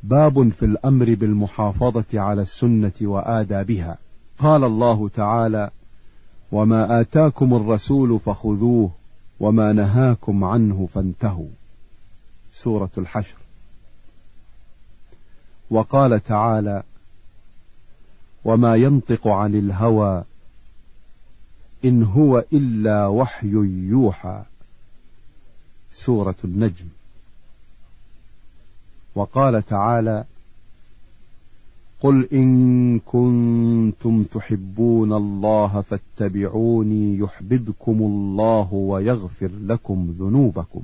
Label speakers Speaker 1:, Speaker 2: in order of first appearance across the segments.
Speaker 1: باب في الأمر بالمحافظة على السنة وآدابها. قال الله تعالى: وما آتاكم الرسول فخذوه وما نهاكم عنه فانتهوا. سورة الحشر. وقال تعالى: وما ينطق عن الهوى إن هو إلا وحي يوحى. سورة النجم. وقال تعالى: قل إن كنتم تحبون الله فاتبعوني يحببكم الله ويغفر لكم ذنوبكم.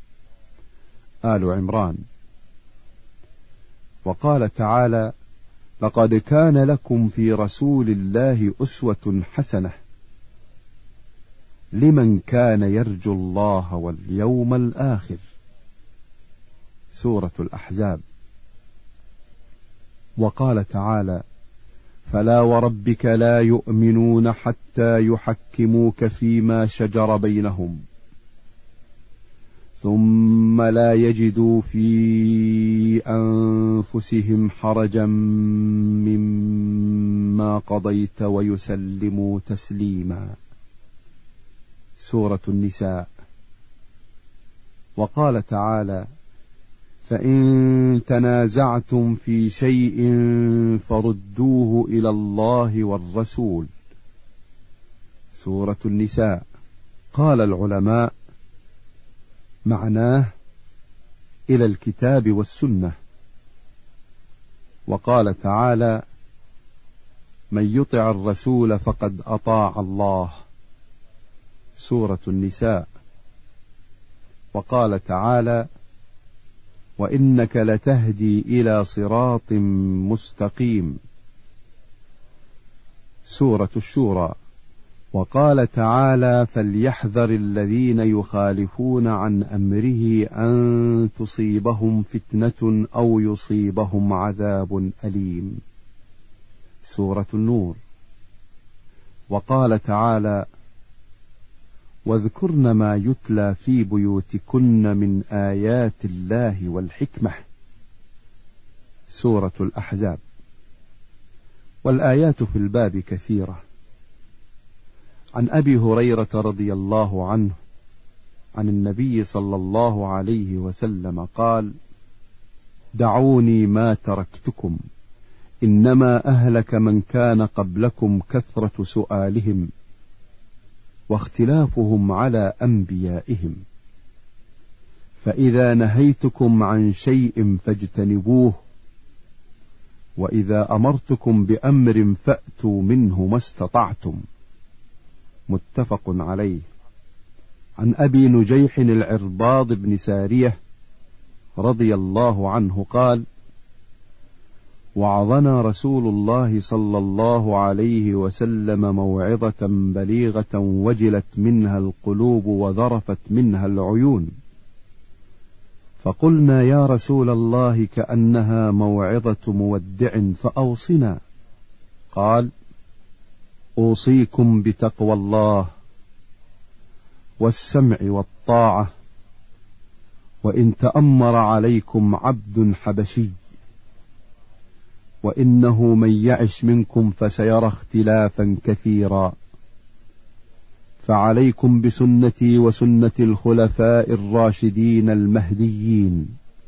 Speaker 1: آل عمران. وقال تعالى: لقد كان لكم في رسول الله أسوة حسنة لمن كان يرجو الله واليوم الآخر. سورة الأحزاب. وقال تعالى: فلا وربك لا يؤمنون حتى يحكموك فيما شجر بينهم ثم لا يجدوا في أنفسهم حرجا مما قضيت ويسلموا تسليما. سورة النساء. وقال تعالى: فإن تنازعتم في شيء فردوه إلى الله والرسول. سورة النساء. قال العلماء: معناه إلى الكتاب والسنة. وقال تعالى: من يطع الرسول فقد أطاع الله. سورة النساء. وقال تعالى: وإنك لتهدي إلى صراط مستقيم. سورة الشورى. وقال تعالى: فليحذر الذين يخالفون عن أمره أن تصيبهم فتنة أو يصيبهم عذاب أليم. سورة النور. وقال تعالى: واذكرن ما يتلى في بيوتكن من آيات الله والحكمة. سورة الأحزاب. والآيات في الباب كثيرة. عن أبي هريرة رضي الله عنه عن النبي صلى الله عليه وسلم قال: دعوني ما تركتكم إنما أهلك من كان قبلكم كثرة سؤالهم واختلافهم على أنبيائهم، فإذا نهيتكم عن شيء فاجتنبوه، وإذا أمرتكم بأمر فأتوا منه ما استطعتم. متفق عليه. عن أبي نجيح العرباض بن سارية رضي الله عنه قال: وعظنا رسول الله صلى الله عليه وسلم موعظة بليغة وجلت منها القلوب وذرفت منها العيون، فقلنا يا رسول الله كأنها موعظة مودع فأوصنا. قال: أوصيكم بتقوى الله والسمع والطاعة، وإن تأمر عليكم عبد حبشي، وإنه من يعش منكم فسيرى اختلافا كثيرا، فعليكم بسنتي وسنة الخلفاء الراشدين المهديين،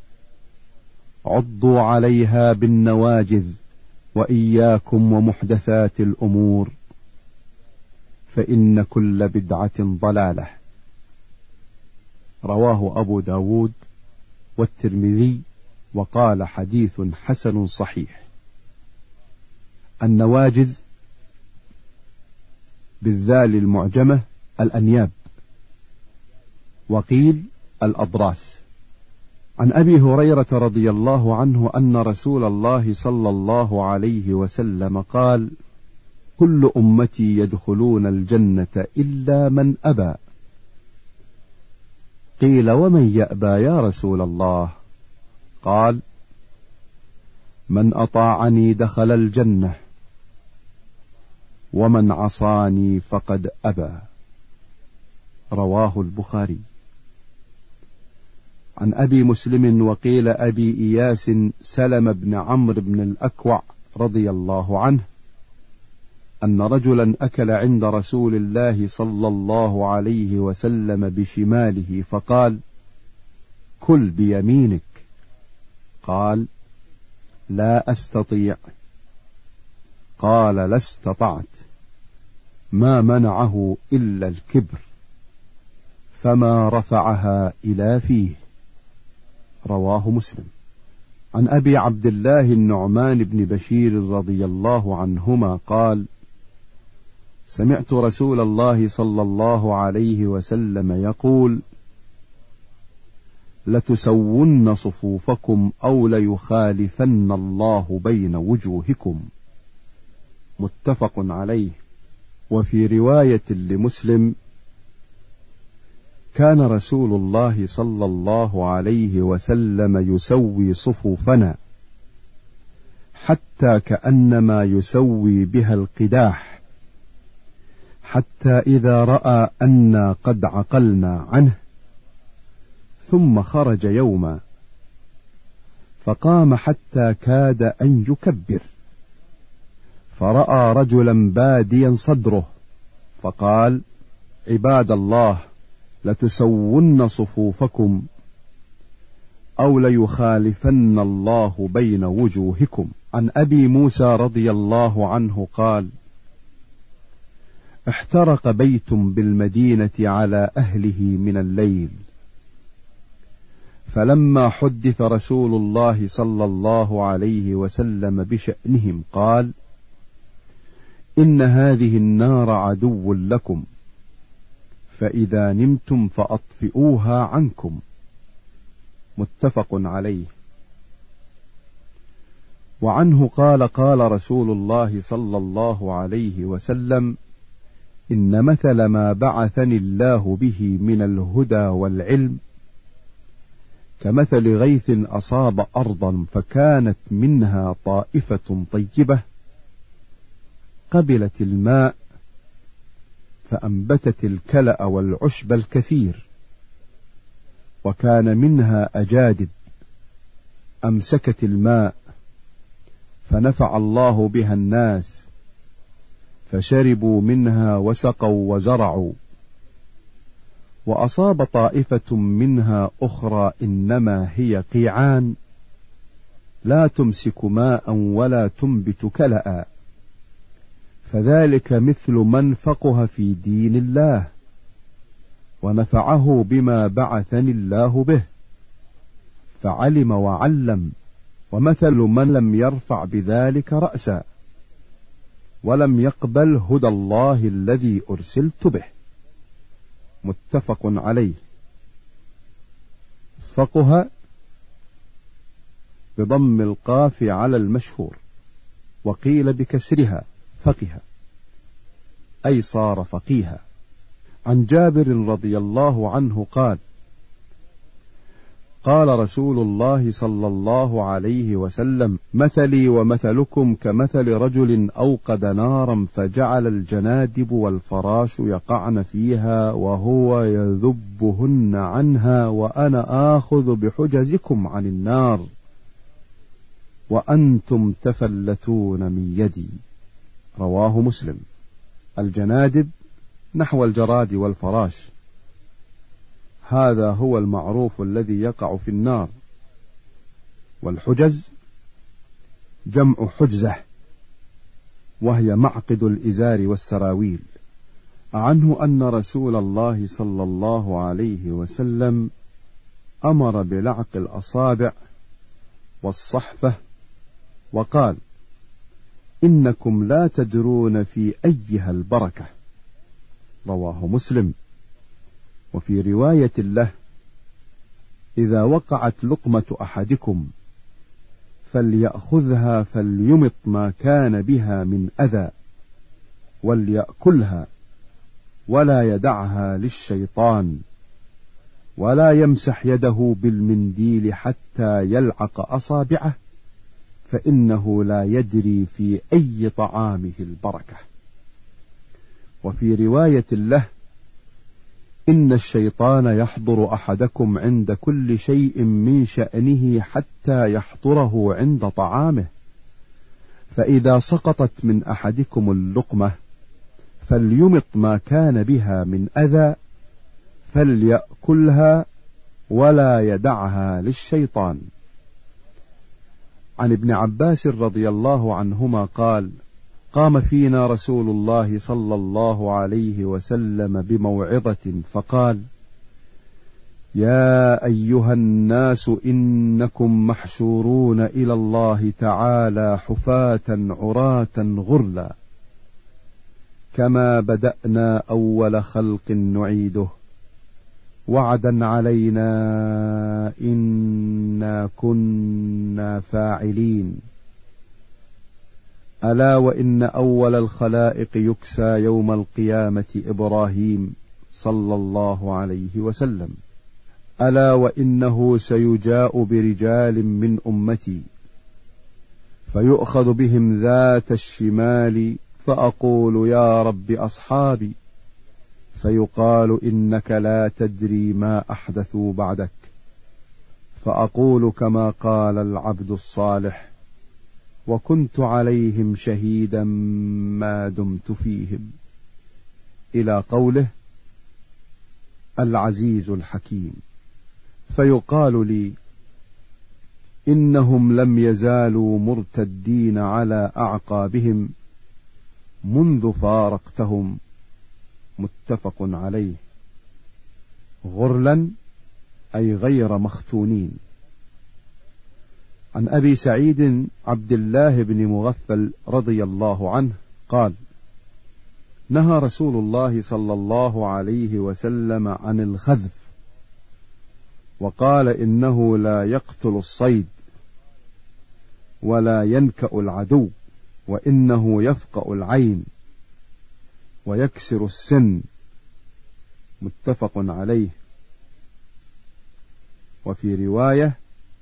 Speaker 1: عضوا عليها بالنواجذ، وإياكم ومحدثات الأمور، فإن كل بدعة ضلالة. رواه أبو داود والترمذي وقال حديث حسن صحيح. النواجذ بالذال المعجمة الأنياب، وقيل الأضراس. عن أبي هريرة رضي الله عنه أن رسول الله صلى الله عليه وسلم قال: كل أمتي يدخلون الجنة إلا من أبى. قيل: ومن يأبى يا رسول الله؟ قال: من أطاعني دخل الجنة، ومن عصاني فقد أبى. رواه البخاري. عن أبي مسلم وقيل أبي إياس سلم بن عمرو بن الأكوع رضي الله عنه أن رجلا أكل عند رسول الله صلى الله عليه وسلم بشماله فقال: كل بيمينك. قال: لا أستطيع. قال: لا استطعت. ما منعه إلا الكبر، فما رفعها إلى فيه. رواه مسلم. عن أبي عبد الله النعمان بن بشير رضي الله عنهما قال: سمعت رسول الله صلى الله عليه وسلم يقول: لتسون صفوفكم أو ليخالفن الله بين وجوهكم. متفق عليه. وفي رواية لمسلم: كان رسول الله صلى الله عليه وسلم يسوي صفوفنا حتى كأنما يسوي بها القداح، حتى إذا رأى أنا قد عقلنا عنه ثم خرج يوما فقام حتى كاد أن يكبر، فرأى رجلا باديا صدره فقال: عباد الله، لتسون صفوفكم أو ليخالفن الله بين وجوهكم. عن أبي موسى رضي الله عنه قال: احترق بيت بالمدينة على أهله من الليل، فلما حدث رسول الله صلى الله عليه وسلم بشأنهم قال: إن هذه النار عدو لكم، فإذا نمتم فأطفئوها عنكم. متفق عليه. وعنه قال: قال رسول الله صلى الله عليه وسلم: إن مثل ما بعثني الله به من الهدى والعلم كمثل غيث أصاب أرضا فكانت منها طائفة طيبة قبلت الماء فأنبتت الكلأ والعشب الكثير، وكان منها أجادب أمسكت الماء فنفع الله بها الناس فشربوا منها وسقوا وزرعوا. وأصاب طائفة منها أخرى إنما هي قيعان لا تمسك ماء ولا تنبت كلأ، فذلك مثل من فقه في دين الله ونفعه بما بعثني الله به فعلم وعلم، ومثل من لم يرفع بذلك رأسا ولم يقبل هدى الله الذي أرسلت به. متفق عليه. فقه بضم القاف على المشهور، وقيل بكسرها فقه، أي صار فقيها. عن جابر رضي الله عنه قال: قال رسول الله صلى الله عليه وسلم: مثلي ومثلكم كمثل رجل أوقد نارا فجعل الجنادب والفراش يقعن فيها وهو يذبهن عنها، وأنا آخذ بحجزكم عن النار وأنتم تفلتون من يدي. رواه مسلم. الجنادب نحو الجراد والفراش، هذا هو المعروف الذي يقع في النار. والحجز جمع حجزة، وهي معقد الإزار والسراويل. عنه أن رسول الله صلى الله عليه وسلم أمر بلعق الأصابع والصحفة وقال: إنكم لا تدرون في أيها البركة. رواه مسلم. وفي رواية له: إذا وقعت لقمة أحدكم فليأخذها فليمط ما كان بها من أذى وليأكلها ولا يدعها للشيطان، ولا يمسح يده بالمنديل حتى يلعق أصابعه، فإنه لا يدري في أي طعامه البركة. وفي رواية له: إن الشيطان يحضر أحدكم عند كل شيء من شأنه حتى يحضره عند طعامه، فإذا سقطت من أحدكم اللقمة فليمط ما كان بها من أذى فليأكلها ولا يدعها للشيطان. عن ابن عباس رضي الله عنهما قال: قام فينا رسول الله صلى الله عليه وسلم بموعظة فقال: يا أيها الناس إنكم محشورون إلى الله تعالى حفاة عراة غرلا، كما بدأنا أول خلق نعيده، وعدا علينا إنا كنا فاعلين. ألا وإن أول الخلائق يكسى يوم القيامة إبراهيم صلى الله عليه وسلم. ألا وإنه سيجاء برجال من أمتي فيؤخذ بهم ذات الشمال فأقول يا رب أصحابي، فيقال إنك لا تدري ما أحدثوا بعدك، فأقول كما قال العبد الصالح: وكنت عليهم شهيدا ما دمت فيهم، إلى قوله العزيز الحكيم. فيقال لي: إنهم لم يزالوا مرتدين على أعقابهم منذ فارقتهم، متفق عليه. غرلا أي غير مختونين. عن أبي سعيد عبد الله بن مغفل رضي الله عنه قال: نهى رسول الله صلى الله عليه وسلم عن الخذف، وقال: إنه لا يقتل الصيد ولا ينكأ العدو، وإنه يفقأ العين ويكسر السن، متفق عليه. وفي رواية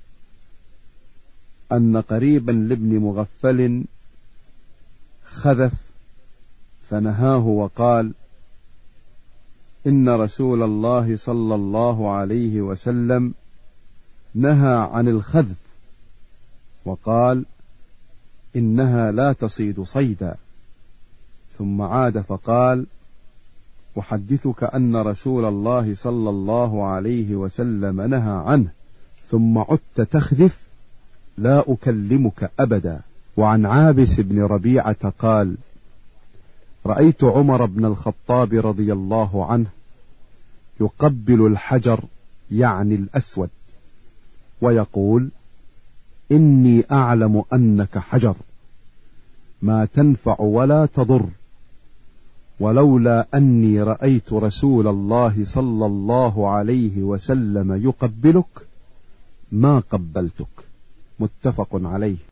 Speaker 1: أن قريبا لابن مغفل خذف فنهاه وقال: إن رسول الله صلى الله عليه وسلم نهى عن الخذف، وقال: إنها لا تصيد صيدا. ثم عاد فقال: أحدثك أن رسول الله صلى الله عليه وسلم نهى عنه، ثم عدت تخذف، لا أكلمك أبدا. وعن عابس بن ربيعة قال: رأيت عمر بن الخطاب رضي الله عنه يقبل الحجر، يعني الأسود، ويقول: إني أعلم أنك حجر ما تنفع ولا تضر، ولولا أني رأيت رسول الله صلى الله عليه وسلم يقبلك ما قبلتك، متفق عليه.